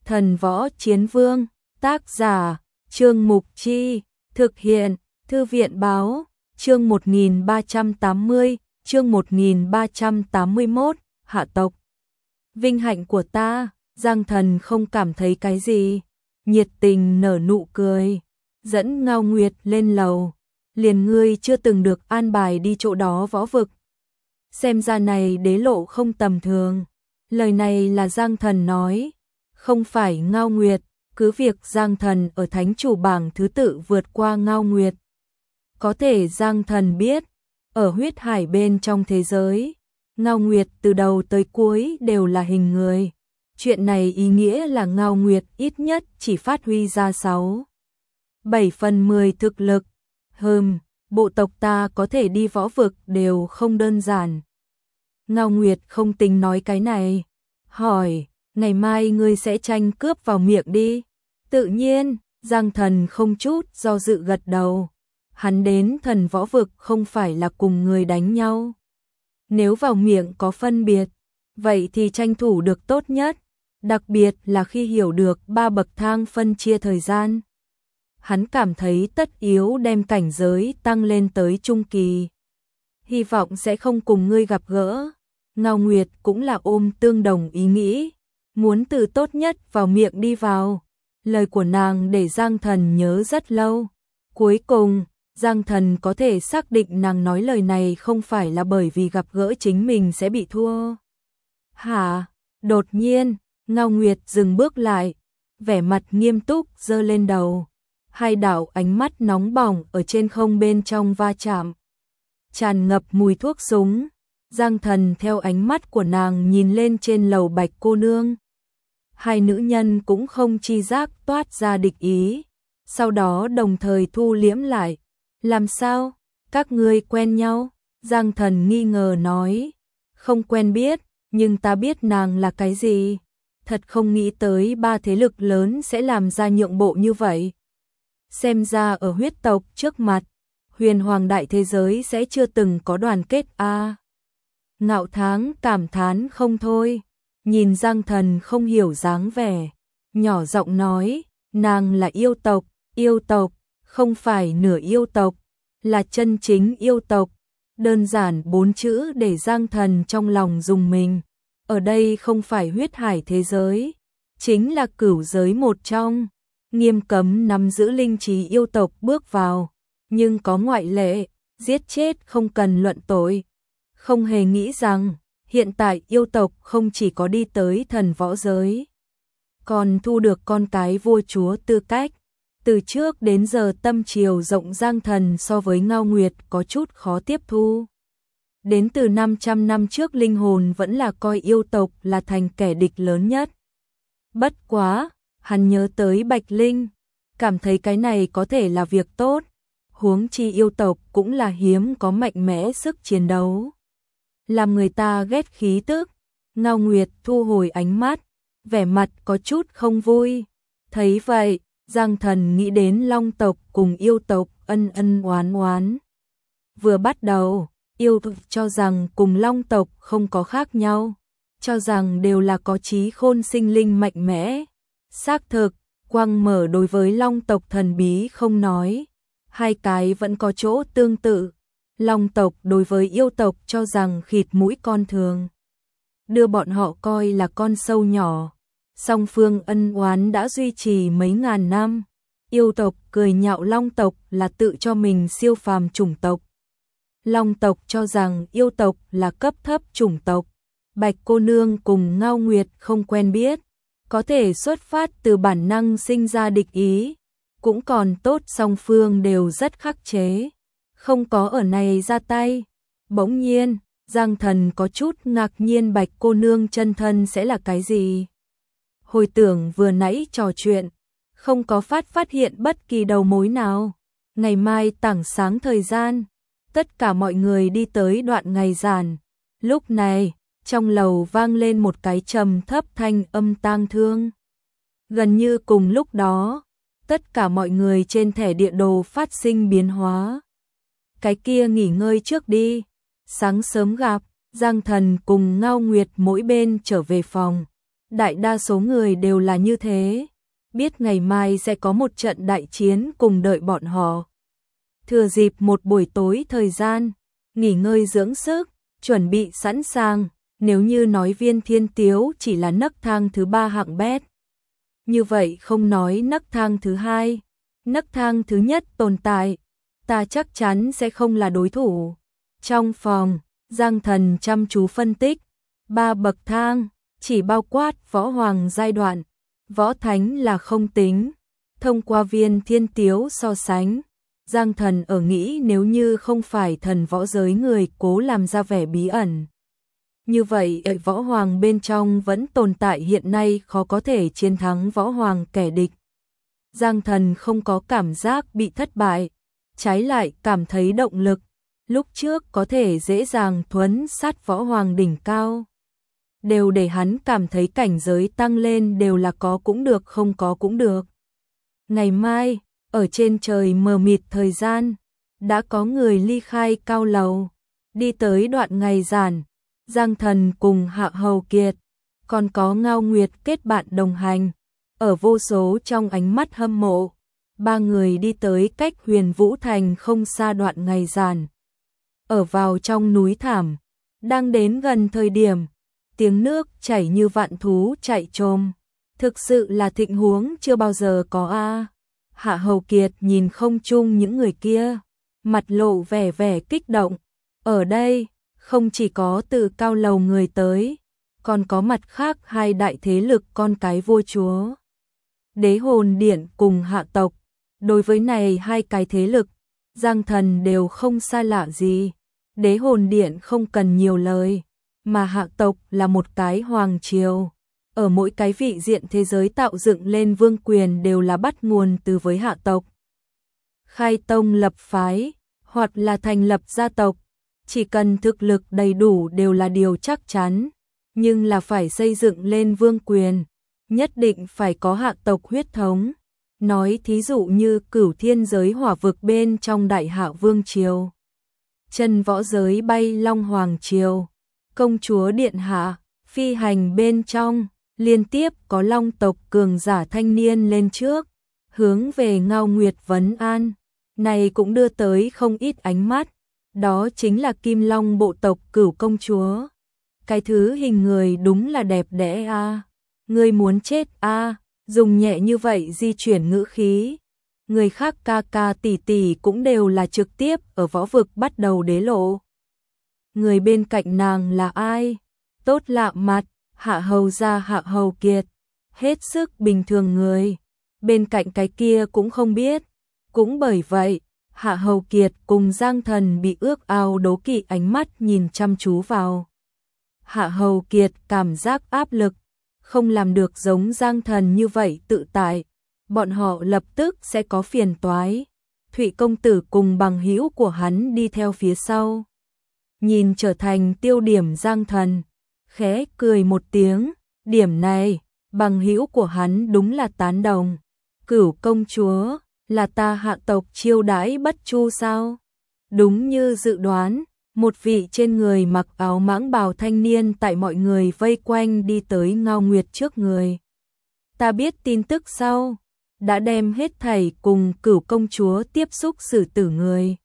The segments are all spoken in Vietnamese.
Thần Võ Chiến Vương, tác giả, Trương Mục Chi, thực hiện, Thư viện Báo, chương 1380, chương 1381, hạ tộc. Vinh hạnh của ta, Giang Thần không cảm thấy cái gì, nhiệt tình nở nụ cười, dẫn Ngao Nguyệt lên lầu, liền ngươi chưa từng được an bài đi chỗ đó võ vực. Xem ra này đế lộ không tầm thường, lời này là Giang Thần nói, không phải Ngao Nguyệt, cứ việc Giang Thần ở thánh chủ bảng thứ tự vượt qua Ngao Nguyệt. Có thể Giang Thần biết, ở huyết hải bên trong thế giới, Ngao Nguyệt từ đầu tới cuối đều là hình người. Chuyện này ý nghĩa là Ngao Nguyệt ít nhất chỉ phát huy ra 7/10 thực lực. Bộ tộc ta có thể đi võ vực đều không đơn giản. Ngao Nguyệt không tính nói cái này, hỏi, ngày mai ngươi sẽ tranh cướp vào miệng đi. Tự nhiên, Giang Thần không chút do dự gật đầu. Hắn đến thần võ vực không phải là cùng người đánh nhau. Nếu vào miệng có phân biệt, vậy thì tranh thủ được tốt nhất, đặc biệt là khi hiểu được 3 bậc thang phân chia thời gian. Hắn cảm thấy tất yếu đem cảnh giới tăng lên tới trung kỳ. Hy vọng sẽ không cùng ngươi gặp gỡ. Ngao Nguyệt cũng là ôm tương đồng ý nghĩ, muốn từ tốt nhất vào miệng đi vào. Lời của nàng để Giang Thần nhớ rất lâu. Cuối cùng, Giang Thần có thể xác định nàng nói lời này không phải là bởi vì gặp gỡ chính mình sẽ bị thua. Hả? Đột nhiên, Ngao Nguyệt dừng bước lại, vẻ mặt nghiêm túc giơ lên đầu. Hai đạo ánh mắt nóng bỏng ở trên không bên trong va chạm. Tràn ngập mùi thuốc súng. Giang Thần theo ánh mắt của nàng nhìn lên trên lầu Bạch cô nương. Hai nữ nhân cũng không chi giác toát ra địch ý. Sau đó đồng thời thu liễm lại. Làm sao? Các ngươi quen nhau? Giang Thần nghi ngờ nói. Không quen biết, nhưng ta biết nàng là cái gì. Thật không nghĩ tới 3 thế lực lớn sẽ làm ra nhượng bộ như vậy. Xem ra ở huyết tộc trước mặt, huyền hoàng đại thế giới sẽ chưa từng có đoàn kết a. Ngạo Tháng cảm thán không thôi, nhìn Giang Thần không hiểu dáng vẻ, nhỏ giọng nói, nàng là yêu tộc, không phải nửa yêu tộc, là chân chính yêu tộc. Đơn giản 4 chữ để Giang Thần trong lòng rùng mình. Ở đây không phải huyết hải thế giới, chính là cửu giới một trong. Nghiêm cấm nắm giữ linh trí yêu tộc bước vào, nhưng có ngoại lệ, giết chết không cần luận tội. Không hề nghĩ rằng, hiện tại yêu tộc không chỉ có đi tới thần võ giới, còn thu được con cái vua chúa tư cách. Từ trước đến giờ tâm chiều rộng Giang Thần so với Ngao Nguyệt có chút khó tiếp thu. Đến từ 500 năm trước linh hồn vẫn là coi yêu tộc là thành kẻ địch lớn nhất. Bất quá, hắn nhớ tới Bạch Linh, cảm thấy cái này có thể là việc tốt, huống chi yêu tộc cũng là hiếm có mạnh mẽ sức chiến đấu. Làm người ta ghét khí tức. Ngao Nguyệt thu hồi ánh mắt, vẻ mặt có chút không vui. Thấy vậy, Giang Thần nghĩ đến Long tộc cùng yêu tộc ân ân oán oán. Vừa bắt đầu, yêu tộc cho rằng cùng Long tộc không có khác nhau, cho rằng đều là có trí khôn sinh linh mạnh mẽ. Xác thực, Quang Mở đối với Long tộc thần bí không nói, hai cái vẫn có chỗ tương tự. Long tộc đối với yêu tộc cho rằng khịt mũi con thường, đưa bọn họ coi là con sâu nhỏ. Song phương ân oán đã duy trì mấy ngàn năm. Yêu tộc cười nhạo Long tộc là tự cho mình siêu phàm chủng tộc. Long tộc cho rằng yêu tộc là cấp thấp chủng tộc. Bạch cô nương cùng Ngao Nguyệt không quen biết, có thể xuất phát từ bản năng sinh ra địch ý, cũng còn tốt song phương đều rất khắc chế, không có ở này ra tay. Bỗng nhiên, Giang Thần có chút ngạc nhiên Bạch cô nương chân thân sẽ là cái gì. Hồi tưởng vừa nãy trò chuyện, không có phát hiện bất kỳ đầu mối nào. Ngày mai tảng sáng thời gian, tất cả mọi người đi tới đoạn ngày giản. Lúc này, trong lầu vang lên một cái trầm thấp thanh âm tang thương. Gần như cùng lúc đó, tất cả mọi người trên thẻ địa đồ phát sinh biến hóa. Cái kia nghỉ ngơi trước đi, sáng sớm gặp. Giang Thần cùng Ngao Nguyệt mỗi bên trở về phòng. Đại đa số người đều là như thế, biết ngày mai sẽ có một trận đại chiến cùng đợi bọn họ. Thừa dịp một buổi tối thời gian, nghỉ ngơi dưỡng sức, chuẩn bị sẵn sàng, nếu như nói Viên Thiên Tiếu chỉ là nấc thang thứ 3 hạng bét. Như vậy không nói nấc thang thứ 2, nấc thang thứ nhất tồn tại, ta chắc chắn sẽ không là đối thủ. Trong phòng, Giang Thần chăm chú phân tích, 3 bậc thang, chỉ bao quát võ hoàng giai đoạn, võ thánh là không tính. Thông qua Viên Thiên Tiếu so sánh, Giang Thần ở nghĩ nếu như không phải thần võ giới người cố làm ra vẻ bí ẩn. Như vậy ở võ hoàng bên trong vẫn tồn tại hiện nay khó có thể chiến thắng võ hoàng kẻ địch. Giang Thần không có cảm giác bị thất bại, trái lại cảm thấy động lực. Lúc trước có thể dễ dàng thuấn sát võ hoàng đỉnh cao, đều để hắn cảm thấy cảnh giới tăng lên đều là có cũng được không có cũng được. Ngày mai, ở trên trời mờ mịt thời gian, đã có người ly khai cao lầu, đi tới đoạn ngày giản, Giang Thần cùng Hạ Hầu Kiệt, còn có Ngao Nguyệt kết bạn đồng hành, ở vô số trong ánh mắt hâm mộ, 3 người đi tới cách Huyền Vũ Thành không xa đoạn ngày giản. Ở vào trong núi thảm, đang đến gần thời điểm, tiếng nước chảy như vạn thú chạy trồm, thực sự là thịnh huống chưa bao giờ có a. Hạ Hầu Kiệt nhìn không chung những người kia, mặt lộ vẻ kích động. Ở đây, không chỉ có từ cao lầu người tới, còn có mặt khác 2 đại thế lực con cái vua chúa. Đế Hồn Điện cùng Hạ tộc, đối với này 2 cái thế lực, Giang Thần đều không xa lạ gì. Đế Hồn Điện không cần nhiều lời, mà Hạ tộc là một cái hoàng triều. Ở mỗi cái vị diện thế giới tạo dựng lên vương quyền đều là bắt nguồn từ với Hạ tộc. Khai tông lập phái, hoặc là thành lập gia tộc, chỉ cần thực lực đầy đủ đều là điều chắc chắn, nhưng là phải xây dựng lên vương quyền, nhất định phải có Hạ tộc huyết thống. Nói thí dụ như Cửu Thiên giới hỏa vực bên trong Đại Hạ Vương triều, Chân võ giới Bay Long Hoàng triều, công chúa điện hạ, phi hành bên trong, liên tiếp có Long tộc cường giả thanh niên lên trước, hướng về Ngao Nguyệt vấn an. Này cũng đưa tới không ít ánh mắt, đó chính là Kim Long bộ tộc Cửu công chúa. Cái thứ hình người đúng là đẹp đẽ a. Ngươi muốn chết a, dùng nhẹ như vậy di chuyển ngữ khí. Người khác ca ca tỷ tỷ cũng đều là trực tiếp ở võ vực bắt đầu đế lộ. Người bên cạnh nàng là ai? Tốt lạ mặt, Hạ Hầu gia Hạ Hầu Kiệt, hết sức bình thường người. Bên cạnh cái kia cũng không biết. Cũng bởi vậy, Hạ Hầu Kiệt cùng Giang Thần bị ước ao đố kỵ ánh mắt nhìn chăm chú vào. Hạ Hầu Kiệt cảm giác áp lực, không làm được giống Giang Thần như vậy tự tại, bọn họ lập tức sẽ có phiền toái. Thụy công tử cùng bằng hữu của hắn đi theo phía sau, nhìn trở thành tiêu điểm Giang Thần, khẽ cười một tiếng, điểm này, bằng hữu của hắn đúng là tán đồng. Cửu công chúa, là ta Hạ tộc chiêu đãi bất chu sao? Đúng như dự đoán, một vị trên người mặc áo mãng bào thanh niên tại mọi người vây quanh đi tới Ngao Nguyệt trước người. Ta biết tin tức sau, đã đem hết thảy cùng Cửu công chúa tiếp xúc xử tử người.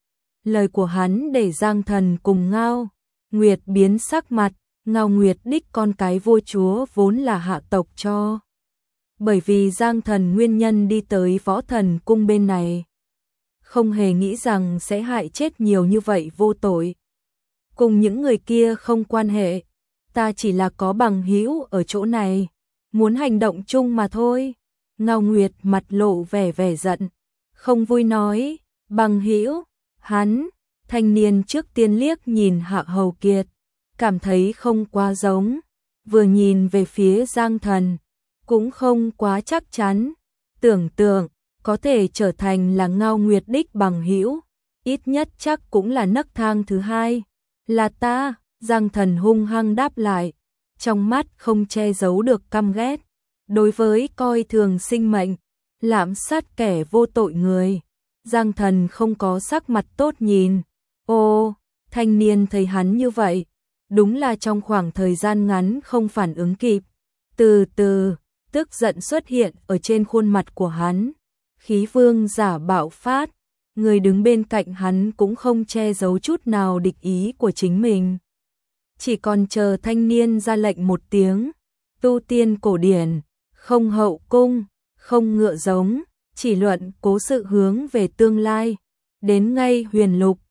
Lời của hắn để Giang Thần cùng Ngao Nguyệt biến sắc mặt. Ngao Nguyệt đích con cái vua chúa vốn là Hạ tộc cho. Bởi vì Giang Thần nguyên nhân đi tới Võ Thần cung bên này, không hề nghĩ rằng sẽ hại chết nhiều như vậy vô tội. Cùng những người kia không quan hệ, ta chỉ là có bằng hữu ở chỗ này, muốn hành động chung mà thôi. Ngao Nguyệt mặt lộ vẻ giận, không vui nói, bằng hữu, hắn. Thanh niên trước tiên liếc nhìn Hạ Hầu Kiệt, cảm thấy không quá giống, vừa nhìn về phía Giang Thần, cũng không quá chắc chắn, tưởng tượng có thể trở thành là Ngao Nguyệt đích bằng hữu, ít nhất chắc cũng là nấc thang thứ 2, là ta. Giang Thần hung hăng đáp lại, trong mắt không che giấu được căm ghét, đối với coi thường sinh mệnh, lạm sát kẻ vô tội người, Giang Thần không có sắc mặt tốt nhìn. Ô, thanh niên thấy hắn như vậy, đúng là trong khoảng thời gian ngắn không phản ứng kịp, Từ từ, tức giận xuất hiện ở trên khuôn mặt của hắn, khí vương giả bạo phát, người đứng bên cạnh hắn cũng không che giấu chút nào địch ý của chính mình. Chỉ còn chờ thanh niên ra lệnh một tiếng, tu tiên cổ điển, không hậu cung, không ngựa giống, chỉ luận cố sự hướng về tương lai, đến ngay huyền lục,